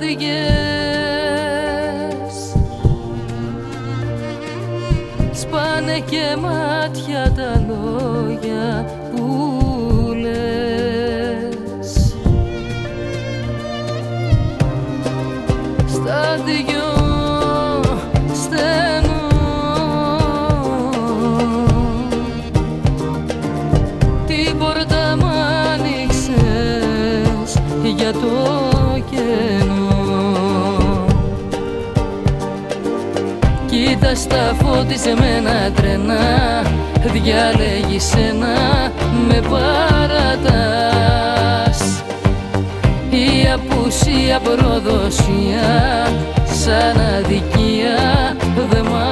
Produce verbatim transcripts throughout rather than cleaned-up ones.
πληγές, σπάνε και μάτια τα λόγια που λες. Στα δυο στενό την πόρτα μ' άνοιξες για το κενό. Κοίτας τα φωτισμένα τρένα, διάλεγεις ένα, με παρατάς. Η απουσία προδοσία, σαν αδικία δε μ'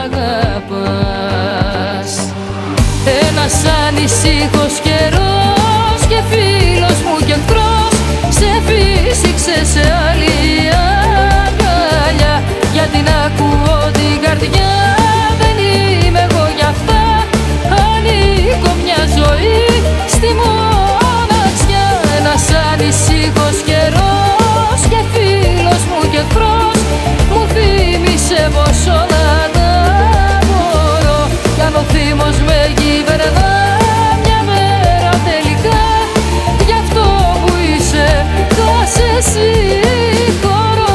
αγαπάς. Ένας ανησύχος καιρός και φίλος μου κι εχθρός σε φύσηξε σε άλλη αγκαλιά. Γιατί να ακούω την καρδιά, δεν είμαι εγώ γι' αυτά. Ανήκω μια ζωή στη μοναξιά. Ένας ανησύχος καιρός και φίλος μου κι εχθρός μου θύμισε πως όλα τα μπορώ. Κι αν ο θύμος με κυβερνά μια μέρα τελικά, γι' αυτό που είσαι θα σε συγχωρώ.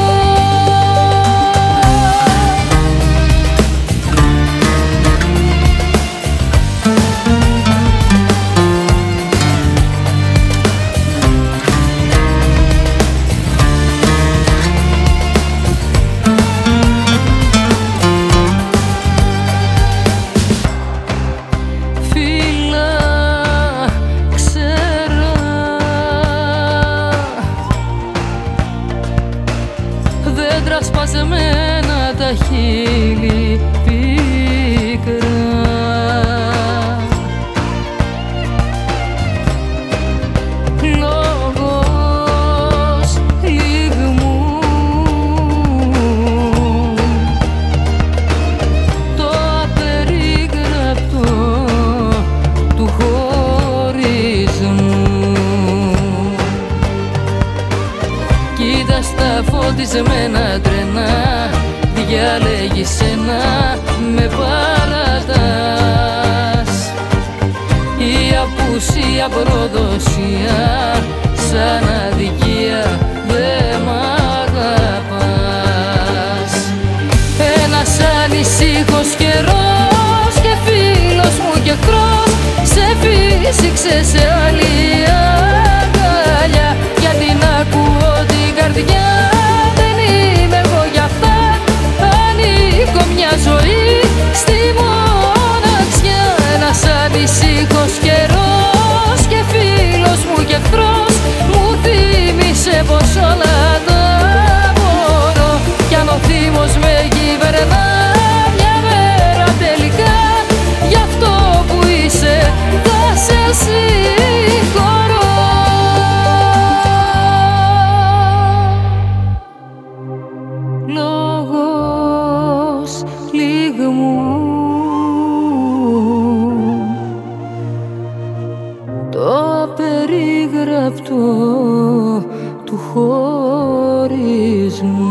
Δέντρα σπασμένα τα χείλη πίκρα, λόγος λυγμού, το απερίγραπτο του χωρισμού. Κοίτας τα φωτισμένα τρένα, διάλεγεις ένα, με παρατάς. Η απουσία προδοσία, σαν αδικία δε μ' αγαπάς. Ένας ανησύχος καιρός και φίλος μου κι εχθρός σε φύσηξε σε άλλη αγκαλιά. Γιατί να ακούω την καρδιά, δεν είμαι εγώ γι' αυτά. Ανήκω μια ζωή στη μοναξιά. Ένας ανησύχος καιρός και φίλος μου κι εχθρός μου θύμισε πως όλα τα μπορώ. Κι αν ο θύμος με κυβερνά μια μέρα τελικά, γι' αυτό που είσαι θα σε συγχωρώ. Λόγος λυγμού, το απερίγραπτο του χωρισμού.